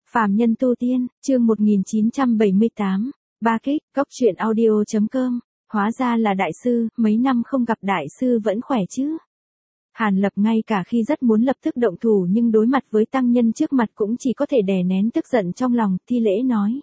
Phàm nhân tu tiên, chương 1978, Ba Kích, Cốc truyện audio.com, hóa ra là đại sư, mấy năm không gặp đại sư vẫn khỏe chứ. Hàn Lập ngay cả khi rất muốn lập tức động thủ nhưng đối mặt với tăng nhân trước mặt cũng chỉ có thể đè nén tức giận trong lòng, thi lễ nói.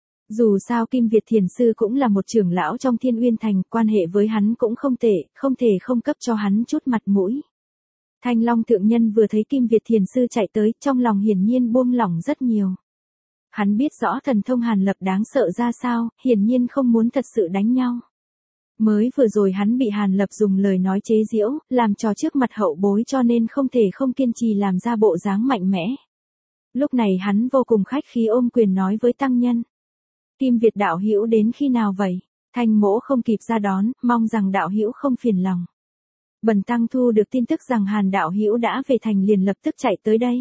Dù sao Kim Việt Thiền Sư cũng là một trưởng lão trong Thiên Uyên Thành, quan hệ với hắn cũng không tệ, không thể không cấp cho hắn chút mặt mũi. Thanh Long thượng nhân vừa thấy Kim Việt Thiền Sư chạy tới, trong lòng hiển nhiên buông lỏng rất nhiều. Hắn biết rõ thần thông Hàn Lập đáng sợ ra sao, hiển nhiên không muốn thật sự đánh nhau. Mới vừa rồi hắn bị Hàn Lập dùng lời nói chế giễu, làm trò trước mặt hậu bối cho nên không thể không kiên trì làm ra bộ dáng mạnh mẽ. Lúc này hắn vô cùng khách khí ôm quyền nói với tăng nhân. Kim Việt đạo hữu đến khi nào vậy? Thanh Mỗ không kịp ra đón, mong rằng đạo hữu không phiền lòng. Bần tăng thu được tin tức rằng Hàn đạo hữu đã về thành liền lập tức chạy tới đây.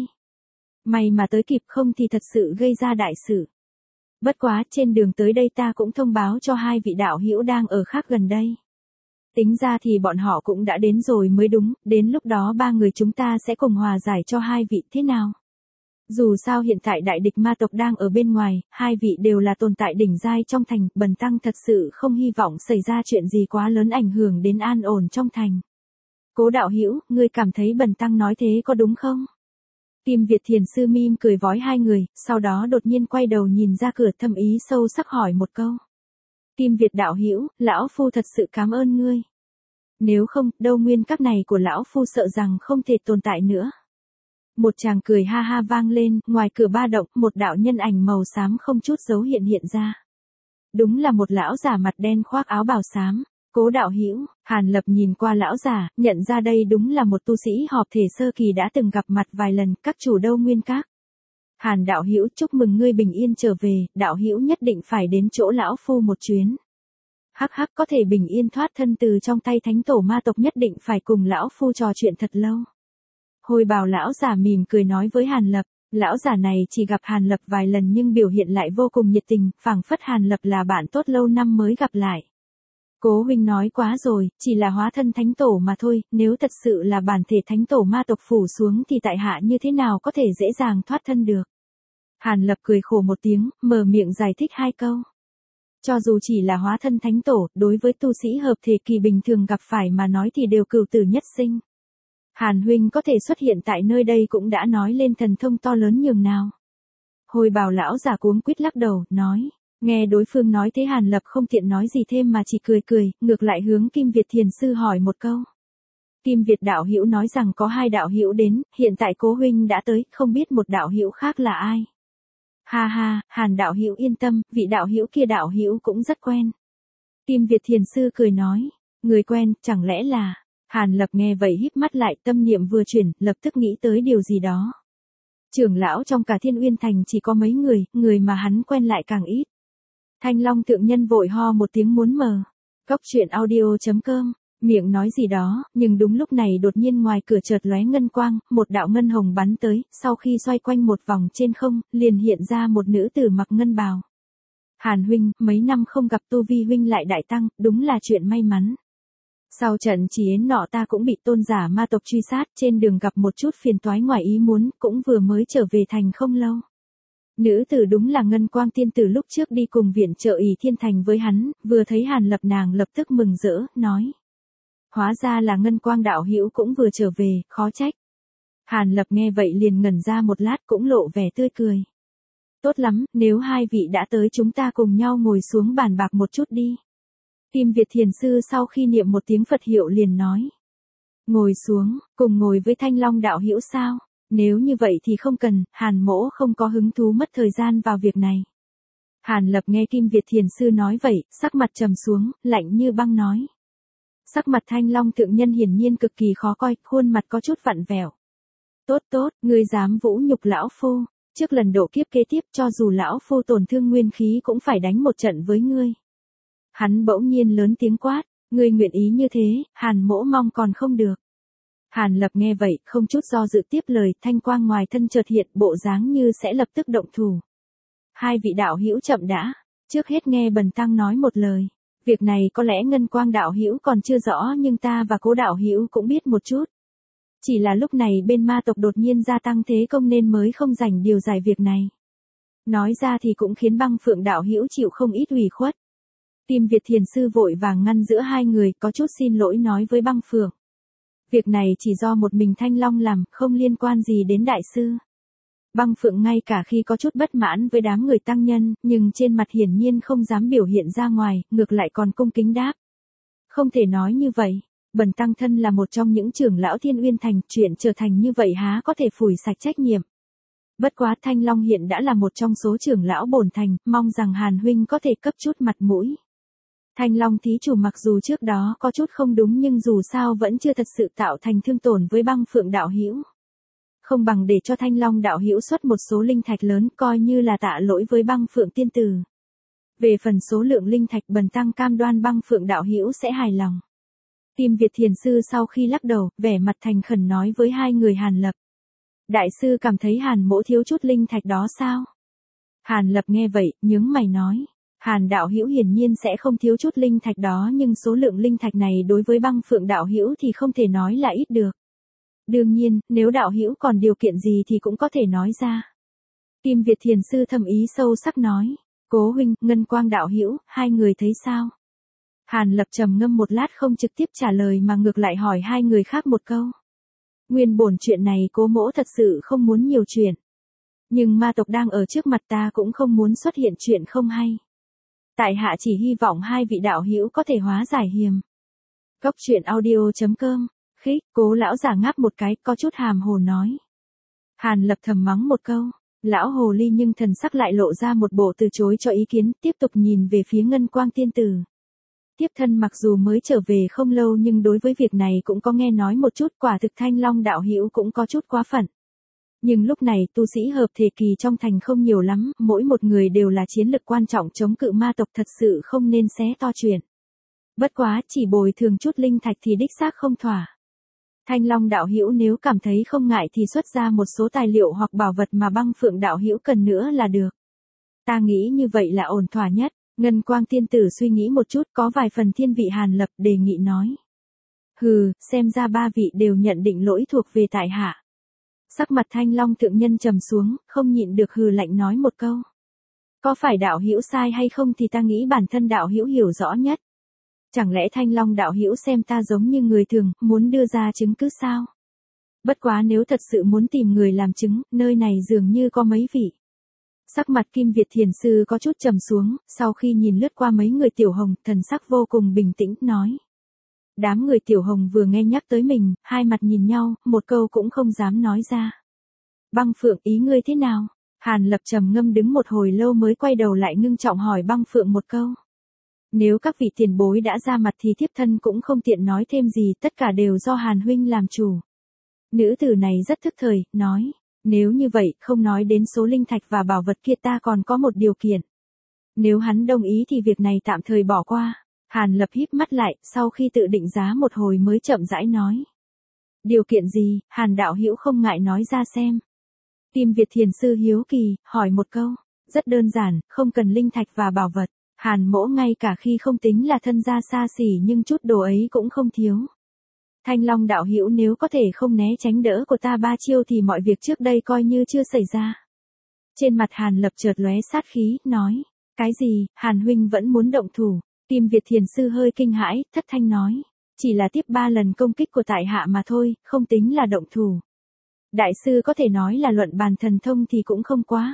May mà tới kịp, không thì thật sự gây ra đại sự. Bất quá trên đường tới đây ta cũng thông báo cho hai vị đạo hữu đang ở khác gần đây. Tính ra thì bọn họ cũng đã đến rồi mới đúng, đến lúc đó ba người chúng ta sẽ cùng hòa giải cho hai vị thế nào. Dù sao hiện tại đại địch ma tộc đang ở bên ngoài, hai vị đều là tồn tại đỉnh giai trong thành, bần tăng thật sự không hy vọng xảy ra chuyện gì quá lớn ảnh hưởng đến an ổn trong thành. Cố đạo hữu, ngươi cảm thấy bần tăng nói thế có đúng không? Kim Việt Thiền Sư mỉm cười vói hai người, sau đó đột nhiên quay đầu nhìn ra cửa, thâm ý sâu sắc hỏi một câu. Kim Việt đạo hữu, lão phu thật sự cảm ơn ngươi. Nếu không, đâu nguyên các này của lão phu sợ rằng không thể tồn tại nữa. Một chàng cười ha ha vang lên, ngoài cửa ba động, một đạo nhân ảnh màu xám không chút dấu hiện hiện ra. Đúng là một lão già mặt đen khoác áo bào xám. Cố đạo hữu, Hàn Lập nhìn qua lão già, nhận ra đây đúng là một tu sĩ họp thể sơ kỳ đã từng gặp mặt vài lần, các chủ đâu nguyên các. Hàn đạo hữu, chúc mừng ngươi bình yên trở về, đạo hữu nhất định phải đến chỗ lão phu một chuyến. Hắc hắc, có thể bình yên thoát thân từ trong tay thánh tổ ma tộc nhất định phải cùng lão phu trò chuyện thật lâu. Hồi bào lão già mỉm cười nói với Hàn Lập. Lão già này chỉ gặp Hàn Lập vài lần nhưng biểu hiện lại vô cùng nhiệt tình, phảng phất Hàn Lập là bạn tốt lâu năm mới gặp lại. Cố huynh nói quá rồi, chỉ là hóa thân thánh tổ mà thôi, nếu thật sự là bản thể thánh tổ ma tộc phủ xuống thì tại hạ như thế nào có thể dễ dàng thoát thân được. Hàn Lập cười khổ một tiếng, mở miệng giải thích hai câu. Cho dù chỉ là hóa thân thánh tổ, đối với tu sĩ hợp thể kỳ bình thường gặp phải mà nói thì đều cửu tử nhất sinh. Hàn huynh có thể xuất hiện tại nơi đây cũng đã nói lên thần thông to lớn nhường nào. Hồi bào lão già cuống quýt lắc đầu, nói. Nghe đối phương nói thế Hàn Lập không tiện nói gì thêm mà chỉ cười cười, ngược lại hướng Kim Việt Thiền Sư hỏi một câu. Kim Việt đạo hữu nói rằng có hai đạo hữu đến, hiện tại cố huynh đã tới, không biết một đạo hữu khác là ai. Ha ha, Hàn đạo hữu yên tâm, vị đạo hữu kia đạo hữu cũng rất quen. Kim Việt Thiền Sư cười nói, người quen, chẳng lẽ là... Hàn Lập nghe vậy híp mắt lại, tâm niệm vừa chuyển, lập tức nghĩ tới điều gì đó. Trưởng lão trong cả Thiên Uyên Thành chỉ có mấy người mà hắn quen lại càng ít. Thanh Long thượng nhân vội ho một tiếng muốn mở. Cốc truyện audio.com, miệng nói gì đó, nhưng đúng lúc này đột nhiên ngoài cửa chợt lóe ngân quang, một đạo ngân hồng bắn tới, sau khi xoay quanh một vòng trên không, liền hiện ra một nữ tử mặc ngân bào. Hàn huynh, mấy năm không gặp tu vi huynh lại đại tăng, đúng là chuyện may mắn. Sau trận chỉ yến nọ ta cũng bị tôn giả ma tộc truy sát, trên đường gặp một chút phiền toái ngoài ý muốn, cũng vừa mới trở về thành không lâu. Nữ tử đúng là Ngân Quang tiên tử lúc trước đi cùng viện trợ Ỷ Thiên Thành với hắn, vừa thấy Hàn Lập nàng lập tức mừng rỡ, nói. Hóa ra là Ngân Quang đạo hữu cũng vừa trở về, khó trách. Hàn Lập nghe vậy liền ngẩn ra một lát cũng lộ vẻ tươi cười. Tốt lắm, nếu hai vị đã tới chúng ta cùng nhau ngồi xuống bàn bạc một chút đi. Kim Việt Thiền Sư sau khi niệm một tiếng Phật hiệu liền nói. Ngồi xuống, cùng ngồi với Thanh Long đạo hữu sao? Nếu như vậy thì không cần, Hàn mỗ không có hứng thú mất thời gian vào việc này. Hàn Lập nghe Kim Việt Thiền Sư nói vậy, sắc mặt trầm xuống, lạnh như băng nói. Sắc mặt Thanh Long thượng nhân hiển nhiên cực kỳ khó coi, khuôn mặt có chút vặn vẹo. Tốt tốt, ngươi dám vũ nhục lão phu, trước lần độ kiếp kế tiếp cho dù lão phu tổn thương nguyên khí cũng phải đánh một trận với ngươi. Hắn bỗng nhiên lớn tiếng quát, ngươi nguyện ý như thế, Hàn mỗ mong còn không được. Hàn Lập nghe vậy, không chút do dự tiếp lời, thanh quang ngoài thân chợt hiện, bộ dáng như sẽ lập tức động thủ. Hai vị đạo hữu chậm đã, trước hết nghe bần tăng nói một lời. Việc này có lẽ Ngân Quang đạo hữu còn chưa rõ nhưng ta và Cố đạo hữu cũng biết một chút. Chỉ là lúc này bên ma tộc đột nhiên gia tăng thế công nên mới không rảnh điều giải việc này. Nói ra thì cũng khiến Băng Phượng đạo hữu chịu không ít ủy khuất. Tim Việt Thiền sư vội vàng ngăn giữa hai người, có chút xin lỗi nói với Băng Phượng. Việc này chỉ do một mình Thanh Long làm, không liên quan gì đến đại sư. Băng Phượng ngay cả khi có chút bất mãn với đám người tăng nhân, nhưng trên mặt hiển nhiên không dám biểu hiện ra ngoài, ngược lại còn cung kính đáp. Không thể nói như vậy, bần tăng thân là một trong những trưởng lão Thiên Uyên Thành, chuyện trở thành như vậy há có thể phủi sạch trách nhiệm. Bất quá Thanh Long hiện đã là một trong số trưởng lão bổn thành, mong rằng Hàn huynh có thể cấp chút mặt mũi. Thanh Long thí chủ mặc dù trước đó có chút không đúng nhưng dù sao vẫn chưa thật sự tạo thành thương tổn với Băng Phượng đạo hữu. Không bằng để cho Thanh Long đạo hữu xuất một số linh thạch lớn coi như là tạ lỗi với Băng Phượng tiên tử. Về phần số lượng linh thạch bần tăng cam đoan Băng Phượng đạo hữu sẽ hài lòng. Tim Việt Thiền sư sau khi lắc đầu, vẻ mặt thành khẩn nói với hai người Hàn Lập. Đại sư cảm thấy Hàn mỗ thiếu chút linh thạch đó sao? Hàn Lập nghe vậy, nhướng mày nói. Hàn đạo hữu hiển nhiên sẽ không thiếu chút linh thạch đó nhưng số lượng linh thạch này đối với Băng Phượng đạo hữu thì không thể nói là ít được. Đương nhiên, nếu đạo hữu còn điều kiện gì thì cũng có thể nói ra. Kim Việt Thiền sư thầm ý sâu sắc nói. Cố huynh, Ngân Quang đạo hữu, hai người thấy sao? Hàn Lập trầm ngâm một lát không trực tiếp trả lời mà ngược lại hỏi hai người khác một câu. Nguyên bổn chuyện này cố mỗ thật sự không muốn nhiều chuyện. Nhưng ma tộc đang ở trước mặt ta cũng không muốn xuất hiện chuyện không hay. Tại hạ chỉ hy vọng hai vị đạo hữu có thể hóa giải hiềm. Góc truyện audio.com. Khích, Cố lão giả ngáp một cái, có chút hàm hồ nói. Hàn Lập thầm mắng một câu. Lão hồ ly nhưng thần sắc lại lộ ra một bộ từ chối cho ý kiến, tiếp tục nhìn về phía Ngân Quang tiên tử. Tiếp thân mặc dù mới trở về không lâu nhưng đối với việc này cũng có nghe nói một chút, quả thực Thanh Long đạo hữu cũng có chút quá phận. Nhưng lúc này tu sĩ hợp thể kỳ trong thành không nhiều lắm, mỗi một người đều là chiến lực quan trọng chống cự ma tộc, thật sự không nên xé to chuyện. Bất quá, chỉ bồi thường chút linh thạch thì đích xác không thỏa. Thanh Long đạo hữu nếu cảm thấy không ngại thì xuất ra một số tài liệu hoặc bảo vật mà Băng Phượng đạo hữu cần nữa là được. Ta nghĩ như vậy là ổn thỏa nhất. Ngân Quang tiên tử suy nghĩ một chút, có vài phần thiên vị Hàn Lập, đề nghị nói. Hừ, xem ra ba vị đều nhận định lỗi thuộc về tại hạ. Sắc mặt Thanh Long thượng nhân trầm xuống, không nhịn được hừ lạnh nói một câu. Có phải đạo hữu sai hay không thì ta nghĩ bản thân đạo hữu hiểu rõ nhất. Chẳng lẽ Thanh Long đạo hữu xem ta giống như người thường, muốn đưa ra chứng cứ sao? Bất quá nếu thật sự muốn tìm người làm chứng, nơi này dường như có mấy vị. Sắc mặt Kim Việt Thiền sư có chút trầm xuống, sau khi nhìn lướt qua mấy người Tiểu Hồng, thần sắc vô cùng bình tĩnh, nói. Đám người Tiểu Hồng vừa nghe nhắc tới mình, hai mặt nhìn nhau, một câu cũng không dám nói ra. Băng Phượng, ý ngươi thế nào? Hàn Lập trầm ngâm đứng một hồi lâu mới quay đầu lại ngưng trọng hỏi Băng Phượng một câu. Nếu các vị tiền bối đã ra mặt thì thiếp thân cũng không tiện nói thêm gì, tất cả đều do Hàn huynh làm chủ. Nữ tử này rất thức thời, nói. Nếu như vậy, không nói đến số linh thạch và bảo vật kia, ta còn có một điều kiện. Nếu hắn đồng ý thì việc này tạm thời bỏ qua. Hàn Lập híp mắt lại, sau khi tự định giá một hồi mới chậm rãi nói. Điều kiện gì, Hàn đạo hữu không ngại nói ra xem. Kim Việt Thiền sư hiếu kỳ, hỏi một câu. Rất đơn giản, không cần linh thạch và bảo vật. Hàn mỗ ngay cả khi không tính là thân gia xa xỉ nhưng chút đồ ấy cũng không thiếu. Thanh Long đạo hữu nếu có thể không né tránh đỡ của ta ba chiêu thì mọi việc trước đây coi như chưa xảy ra. Trên mặt Hàn Lập chợt lóe sát khí, nói. Cái gì, Hàn huynh vẫn muốn động thủ. Kim Việt Thiền sư hơi kinh hãi, thất thanh nói. Chỉ là tiếp 3 lần công kích của tại hạ mà thôi, không tính là động thủ. Đại sư có thể nói là luận bàn thần thông thì cũng không quá.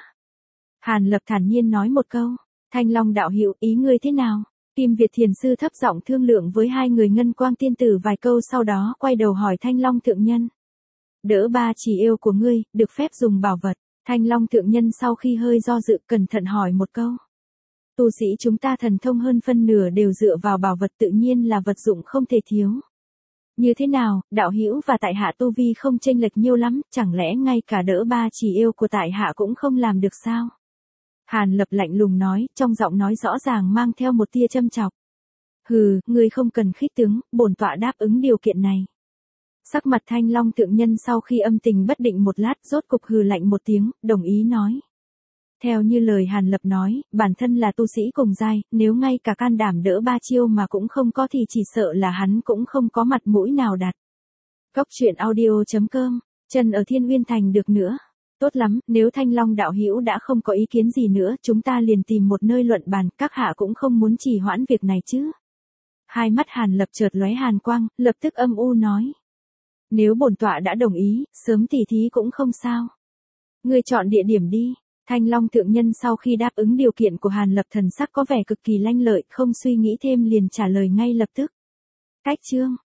Hàn Lập thản nhiên nói một câu. Thanh Long đạo hữu, ý ngươi thế nào? Kim Việt Thiền sư thấp giọng thương lượng với hai người Ngân Quang tiên tử vài câu, sau đó quay đầu hỏi Thanh Long thượng nhân. Đỡ ba chỉ yêu của ngươi, được phép dùng bảo vật. Thanh Long thượng nhân sau khi hơi do dự cẩn thận hỏi một câu. Tu sĩ chúng ta thần thông hơn phân nửa đều dựa vào bảo vật, tự nhiên là vật dụng không thể thiếu. Như thế nào, đạo hữu và tại hạ tu vi không chênh lệch nhiêu lắm, chẳng lẽ ngay cả đỡ ba chỉ yêu của tại hạ cũng không làm được sao? Hàn Lập lạnh lùng nói, trong giọng nói rõ ràng mang theo một tia châm chọc. Hừ, ngươi không cần khích tướng, bổn tọa đáp ứng điều kiện này. Sắc mặt Thanh Long thượng nhân sau khi âm tình bất định một lát, rốt cục hừ lạnh một tiếng, đồng ý nói. Theo như lời Hàn Lập nói, bản thân là tu sĩ cùng giai, nếu ngay cả can đảm đỡ ba chiêu mà cũng không có thì chỉ sợ là hắn cũng không có mặt mũi nào đặt. Góc truyện audio.com, chân ở Thiên Uyên Thành được nữa. Tốt lắm, nếu Thanh Long đạo hữu đã không có ý kiến gì nữa, chúng ta liền tìm một nơi luận bàn, các hạ cũng không muốn trì hoãn việc này chứ. Hai mắt Hàn Lập chợt lóe hàn quang, lập tức âm u nói. Nếu bổn tọa đã đồng ý, sớm tỉ thí cũng không sao. Ngươi chọn địa điểm đi. Thanh Long thượng nhân sau khi đáp ứng điều kiện của Hàn Lập thần sắc có vẻ cực kỳ lanh lợi, không suy nghĩ thêm liền trả lời ngay lập tức. Cách chương.